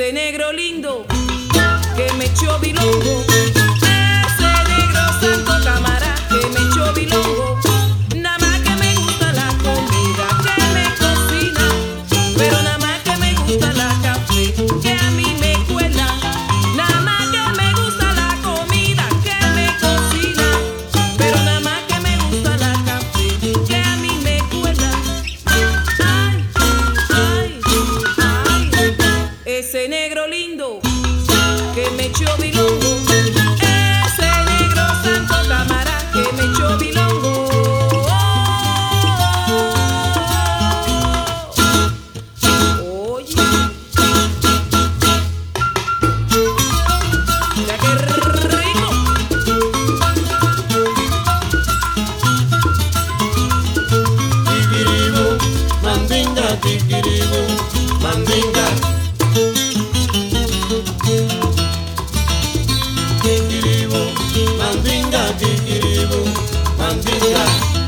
Ese negro lindo que me echó bilongo, ese negro santo camará que me echó bilongo. Nada más que me gusta la comida que me cocina, pero nada más que me gusta la café que a mí me cuela. Nada más que me gusta la comida que me cocina, pero nada más que me gusta la café que a mí me cuela. Ay, ay, ay, ese negro lindo que me echó bilongo, ese negro santo camará que me echó bilongo. Oye, mira qué rico. Kikiribu, mandinga, kikiribu, mandinga. Kikiribu, mandinga, kikiribu, mandinga.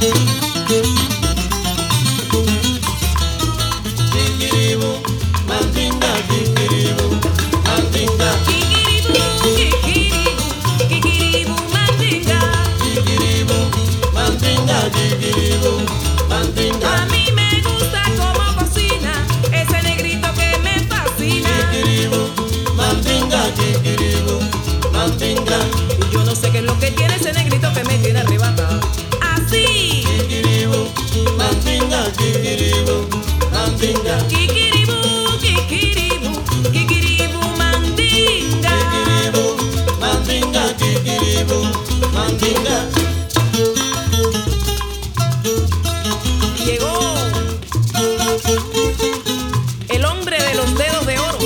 Kikiribu, mandinga, kikiribu, mandinga. Kikiribu, kikiribu, kikiribu, mandinga. Kikiribu, mandinga, kikiribu, mandinga. A mí me gusta cómo cocina ese negrito que me fascina. Kikiribu, mandinga, kikiribu, mandinga. Y yo no sé qué es lo que tiene ese negrito que me tiene arrebatado. Así. Kikiribu, mandinga, kikiribu, mandinga. Kikiribu, kikiribu, kikiribu, mandinga. Kikiribu, mandinga, kikiribu, mandinga. Llegó el hombre de los dedos de oro.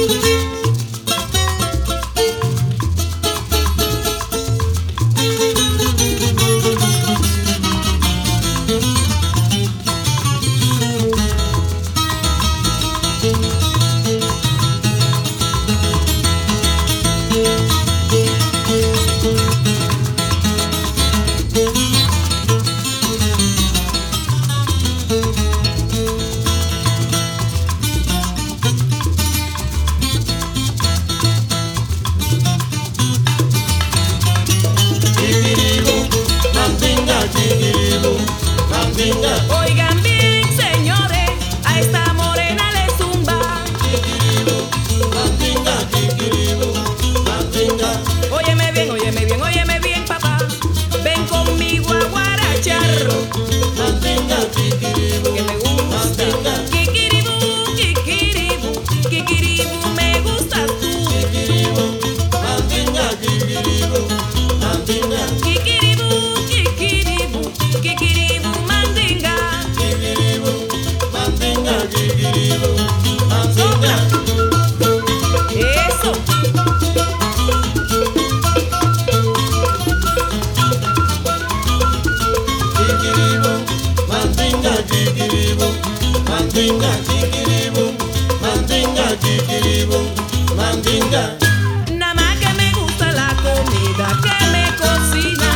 Kikiribu, mandinga, kikiribu, mandinga. Oigan bien, señores, a esta morena le zumba. Kikiribu, mandinga, kikiribu, mandinga. Óyeme bien, papá. Ven conmigo a guarachar, Mandinga, kikiribu, que me gusta. mandinga. Kikiribu, kikiribu, kikiribu, me gustas tú. Kikiribu, mandinga, kikiribu, mandinga. Kikiribu, kikiribu, kikiribu, mandinga. Kikiribu, mandinga, kikiribu, mandinga. Eso. Kikiribu, mandinga, kikiribu, mandinga. Kikiribu, mandinga, kikiribu, mandinga. Nada más que me gusta la comida que me cocina,